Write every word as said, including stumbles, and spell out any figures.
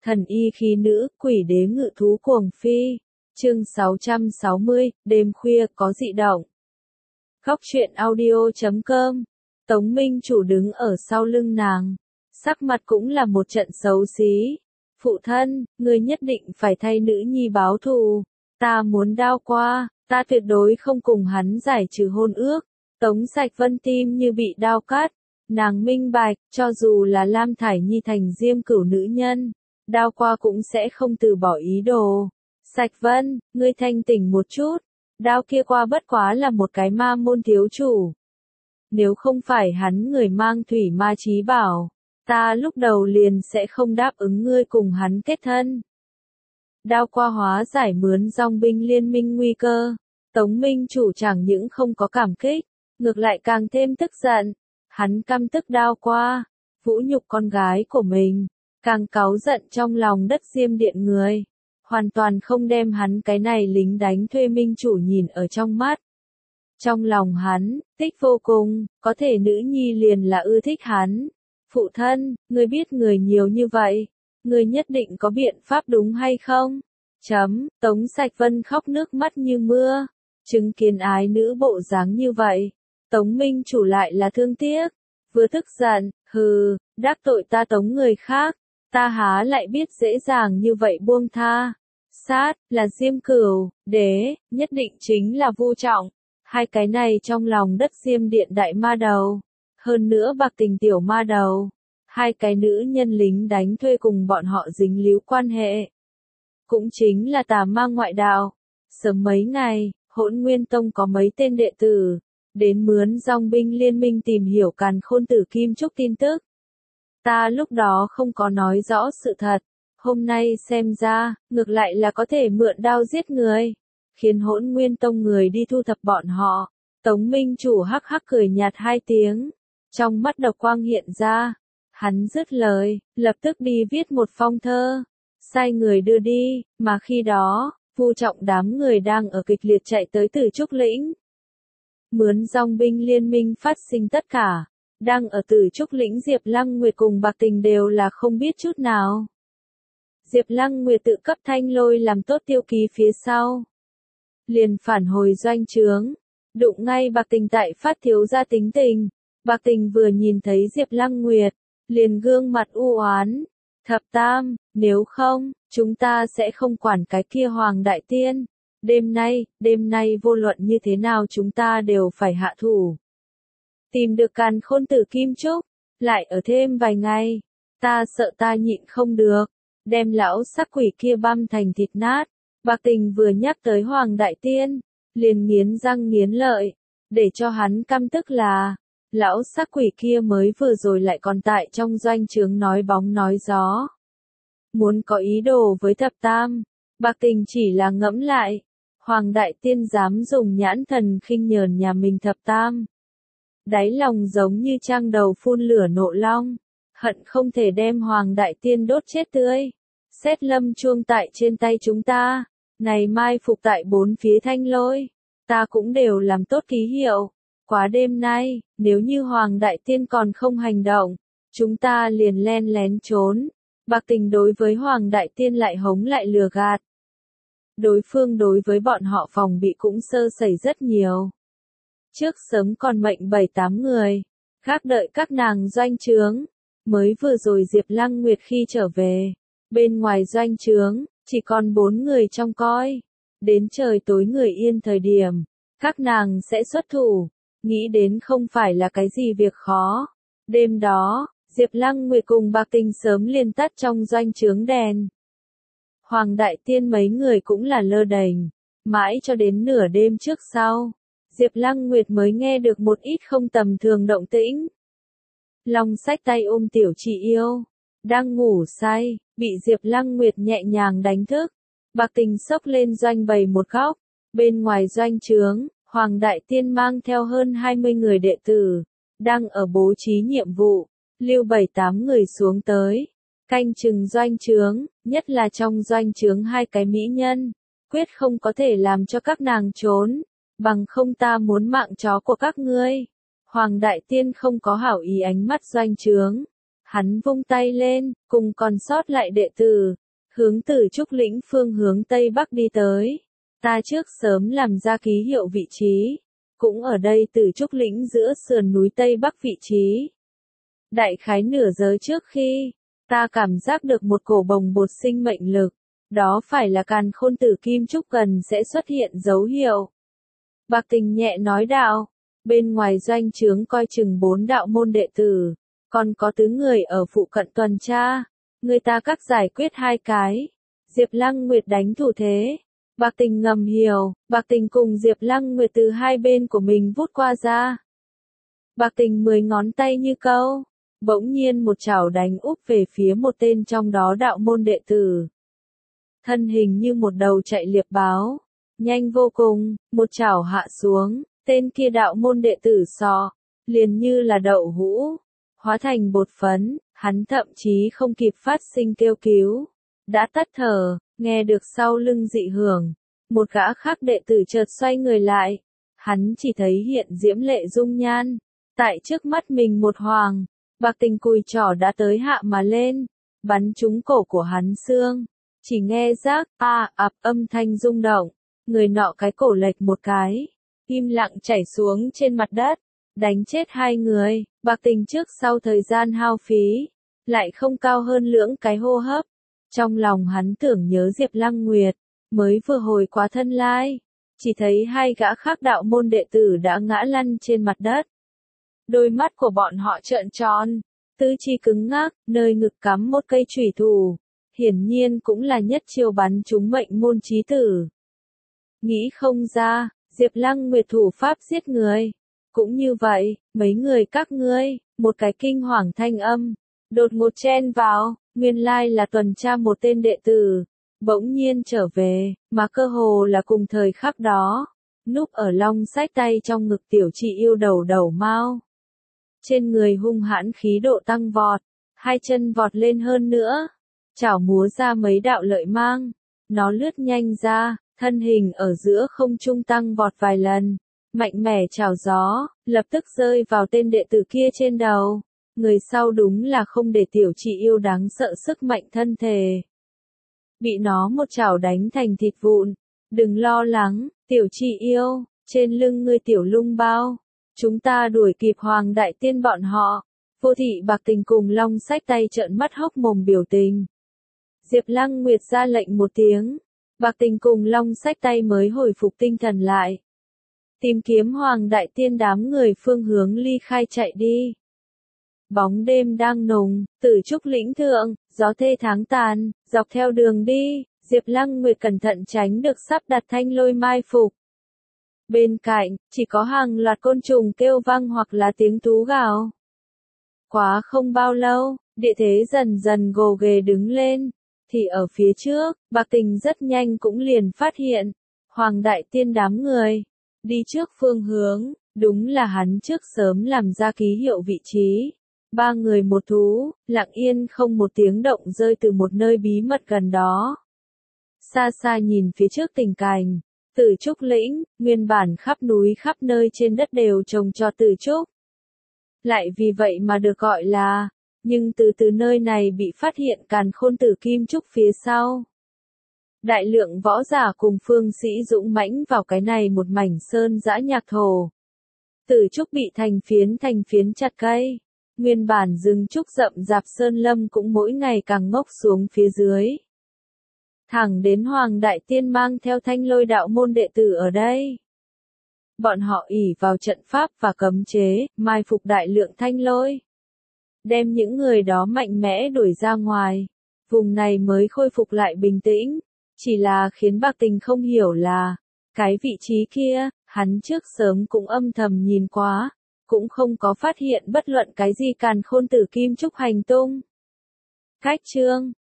Thần y khí nữ, quỷ đế ngự thú cuồng phi. Chương sáu trăm sáu mươi, đêm khuya có dị động. Góc truyện audio chấm com. Tống Minh Chủ đứng ở sau lưng nàng, sắc mặt cũng là một trận xấu xí. Phụ thân, ngươi nhất định phải thay nữ nhi báo thù. Ta muốn đao qua, ta tuyệt đối không cùng hắn giải trừ hôn ước. Tống Sạch Vân tim như bị đao cắt. Nàng minh bạch, cho dù là Lam Thải Nhi thành Diêm Cửu nữ nhân, đao qua cũng sẽ không từ bỏ ý đồ. Sạch Vân, ngươi thanh tỉnh một chút, đao kia qua bất quá là một cái ma môn thiếu chủ. Nếu không phải hắn người mang thủy ma chí bảo, ta lúc đầu liền sẽ không đáp ứng ngươi cùng hắn kết thân. Đao qua hóa giải mướn dòng binh liên minh nguy cơ, Tống Minh Chủ chẳng những không có cảm kích, ngược lại càng thêm tức giận. Hắn căm tức đao qua, vũ nhục con gái của mình, càng cáu giận trong lòng đất Diêm Điện người, hoàn toàn không đem hắn cái này lính đánh thuê Minh Chủ nhìn ở trong mắt. Trong lòng hắn, thích vô cùng, có thể nữ nhi liền là ưa thích hắn. Phụ thân, ngươi biết người nhiều như vậy, ngươi nhất định có biện pháp đúng hay không? Chấm, Tống Sạch Vân khóc nước mắt như mưa, chứng kiến ái nữ bộ dáng như vậy. Tống Minh Chủ lại là thương tiếc, vừa tức giận, hừ, đắc tội ta Tống người khác, ta há lại biết dễ dàng như vậy buông tha. Sát, là Diêm Cửu, đế, nhất định chính là Vu Trọng, hai cái này trong lòng đất Diêm Điện đại ma đầu, hơn nữa Bạc Tình tiểu ma đầu, hai cái nữ nhân lính đánh thuê cùng bọn họ dính líu quan hệ. Cũng chính là tà ma ngoại đạo. Sớm mấy ngày, Hỗn Nguyên Tông có mấy tên đệ tử đến mướn dòng binh liên minh tìm hiểu Càn Khôn Tử Kim Trúc tin tức. Ta lúc đó không có nói rõ sự thật, hôm nay xem ra, ngược lại là có thể mượn đao giết người, khiến Hỗn Nguyên Tông người đi thu thập bọn họ. Tống Minh Chủ hắc hắc cười nhạt hai tiếng, trong mắt độc quang hiện ra, hắn dứt lời, lập tức đi viết một phong thơ, sai người đưa đi, mà khi đó, Vu Trọng đám người đang ở kịch liệt chạy tới Tử Trúc Lĩnh. Mướn dòng binh liên minh phát sinh tất cả, đang ở Tử Trúc Lĩnh Diệp Lăng Nguyệt cùng Bạc Tình đều là không biết chút nào. Diệp Lăng Nguyệt tự cấp Thanh Lôi làm tốt tiêu ký phía sau, liền phản hồi doanh trướng, đụng ngay Bạc Tình tại phát thiếu gia tính tình. Bạc Tình vừa nhìn thấy Diệp Lăng Nguyệt, liền gương mặt u oán, thập tam, nếu không, chúng ta sẽ không quản cái kia Hoàng Đại Tiên. Đêm nay, đêm nay vô luận như thế nào chúng ta đều phải hạ thủ. Tìm được Càn Khôn Tử Kim Trúc, lại ở thêm vài ngày, ta sợ ta nhịn không được, đem lão sắc quỷ kia băm thành thịt nát. Bạc Tình vừa nhắc tới Hoàng Đại Tiên, liền nghiến răng nghiến lợi, để cho hắn căm tức là, lão sắc quỷ kia mới vừa rồi lại còn tại trong doanh trướng nói bóng nói gió. Muốn có ý đồ với thập tam, Bạc Tình chỉ là ngẫm lại. Hoàng Đại Tiên dám dùng nhãn thần khinh nhờn nhà mình thập tam. Đáy lòng giống như trang đầu phun lửa nộ long, hận không thể đem Hoàng Đại Tiên đốt chết tươi. Xét lâm chuông tại trên tay chúng ta, này mai phục tại bốn phía Thanh Lôi, ta cũng đều làm tốt ký hiệu. Quá đêm nay, nếu như Hoàng Đại Tiên còn không hành động, chúng ta liền len lén trốn. Bạc Tình đối với Hoàng Đại Tiên lại hống lại lừa gạt. Đối phương đối với bọn họ phòng bị cũng sơ sẩy rất nhiều. Trước sớm còn mệnh bảy tám người, khác đợi các nàng doanh trướng. Mới vừa rồi Diệp Lăng Nguyệt khi trở về, bên ngoài doanh trướng, chỉ còn bốn người trông coi. Đến trời tối người yên thời điểm, các nàng sẽ xuất thủ, nghĩ đến không phải là cái gì việc khó. Đêm đó, Diệp Lăng Nguyệt cùng Bạc Tình sớm liền tắt trong doanh trướng đèn. Hoàng Đại Tiên mấy người cũng là lơ đễnh, mãi cho đến nửa đêm trước sau, Diệp Lăng Nguyệt mới nghe được một ít không tầm thường động tĩnh. Long Sách tay ôm tiểu chị yêu, đang ngủ say, bị Diệp Lăng Nguyệt nhẹ nhàng đánh thức. Bạc Tình xốc lên doanh bày một góc, bên ngoài doanh trướng, Hoàng Đại Tiên mang theo hơn hai mươi người đệ tử, đang ở bố trí nhiệm vụ, lưu bảy tám người xuống tới. Canh chừng doanh trướng, nhất là trong doanh trướng hai cái mỹ nhân, quyết không có thể làm cho các nàng trốn, bằng không ta muốn mạng chó của các ngươi. Hoàng Đại Tiên không có hảo ý ánh mắt doanh trướng, Hắn vung tay lên, cùng còn sót lại đệ tử, hướng Tử Trúc lĩnh phương hướng Tây Bắc đi tới. Ta trước sớm làm ra ký hiệu vị trí, cũng ở đây Tử Trúc lĩnh giữa sườn núi Tây Bắc vị trí. Đại khái nửa giờ trước khi, ta cảm giác được một cổ bồng bột sinh mệnh lực, đó phải là càn khôn tử kim trúc gần sẽ xuất hiện dấu hiệu. Bạc Tình nhẹ nói đạo, bên ngoài doanh trướng coi chừng bốn đạo môn đệ tử, còn có tứ người ở phụ cận tuần tra, người ta các giải quyết hai cái. Diệp Lăng Nguyệt đánh thủ thế. Bạc Tình ngầm hiểu, Bạc Tình cùng Diệp Lăng Nguyệt từ hai bên của mình vút qua ra. Bạc Tình mười ngón tay như câu, bỗng nhiên một chảo đánh úp về phía một tên trong đó đạo môn đệ tử. Thân hình như một đầu chạy liệp báo, nhanh vô cùng, một chảo hạ xuống, tên kia đạo môn đệ tử sọ, liền như là đậu hũ, hóa thành bột phấn, hắn thậm chí không kịp phát sinh kêu cứu, đã tắt thở, nghe được sau lưng dị hưởng, một gã khác đệ tử chợt xoay người lại, hắn chỉ thấy hiện diễm lệ dung nhan, tại trước mắt mình một hoàng, Bạc Tình cùi trỏ đã tới hạ mà lên, bắn trúng cổ của hắn xương, chỉ nghe rác a ập âm thanh rung động, người nọ cái cổ lệch một cái, im lặng chảy xuống trên mặt đất, đánh chết hai người. Bạc Tình trước sau thời gian hao phí, lại không cao hơn lưỡng cái hô hấp. Trong lòng hắn tưởng nhớ Diệp Lăng Nguyệt, mới vừa hồi quá thân lai, chỉ thấy hai gã khác đạo môn đệ tử đã ngã lăn trên mặt đất. Đôi mắt của bọn họ trợn tròn, tứ chi cứng ngắc, nơi ngực cắm một cây chủy thủ, hiển nhiên cũng là nhất chiêu bắn trúng mệnh môn chí tử. Nghĩ không ra, Diệp Lăng Nguyệt thủ pháp giết người. Cũng như vậy, mấy người các ngươi, một cái kinh hoàng thanh âm, đột ngột chen vào, nguyên lai là tuần tra một tên đệ tử, bỗng nhiên trở về, mà cơ hồ là cùng thời khắc đó, núp ở long sách tay trong ngực tiểu chị yêu đầu đầu mau. Trên người hung hãn khí độ tăng vọt, hai chân vọt lên hơn nữa, chảo múa ra mấy đạo lợi mang, nó lướt nhanh ra, thân hình ở giữa không trung tăng vọt vài lần. Mạnh mẽ chào gió, lập tức rơi vào tên đệ tử kia trên đầu. Người sau đúng là không để tiểu chị yêu đáng sợ sức mạnh thân thể. Bị nó một chảo đánh thành thịt vụn. Đừng lo lắng, tiểu chị yêu, trên lưng ngươi tiểu lung bao. Chúng ta đuổi kịp Hoàng Đại Tiên bọn họ. Vô Thị Bạc Tình cùng Long Sách tay trợn mắt hốc mồm biểu tình. Diệp Lăng Nguyệt ra lệnh một tiếng. Bạc Tình cùng Long Sách tay mới hồi phục tinh thần lại. Tìm kiếm Hoàng Đại Tiên đám người phương hướng ly khai chạy đi. Bóng đêm đang nồng, Tử Trúc lĩnh thượng, gió thê tháng tàn, dọc theo đường đi, Diệp Lăng Nguyệt cẩn thận tránh được sắp đặt thanh lôi mai phục. Bên cạnh, chỉ có hàng loạt côn trùng kêu vang hoặc là tiếng thú gào. Quá không bao lâu, địa thế dần dần gồ ghề đứng lên, thì ở phía trước, Bạc Tình rất nhanh cũng liền phát hiện, Hoàng Đại Tiên đám người. Đi trước phương hướng, đúng là hắn trước sớm làm ra ký hiệu vị trí. Ba người một thú, lặng yên không một tiếng động rơi từ một nơi bí mật gần đó. Xa xa nhìn phía trước tình cảnh, Tử Trúc lĩnh, nguyên bản khắp núi khắp nơi trên đất đều trồng cho Tử Trúc. Lại vì vậy mà được gọi là, nhưng từ từ nơi này bị phát hiện càn khôn tử kim trúc phía sau. Đại lượng võ giả cùng phương sĩ dũng mãnh vào cái này một mảnh sơn dã nhạc thổ. Tử trúc bị thành phiến thành phiến chặt cây. Nguyên bản rừng trúc rậm rạp sơn lâm cũng mỗi ngày càng ngốc xuống phía dưới. Thẳng đến Hoàng Đại Tiên mang theo thanh lôi đạo môn đệ tử ở đây. Bọn họ ỷ vào trận pháp và cấm chế, mai phục đại lượng thanh lôi. Đem những người đó mạnh mẽ đuổi ra ngoài. Vùng này mới khôi phục lại bình tĩnh. Chỉ là khiến Bạc Tình không hiểu là, cái vị trí kia, hắn trước sớm cũng âm thầm nhìn quá, cũng không có phát hiện bất luận cái gì càn khôn tử kim trúc hành tung. Cách chương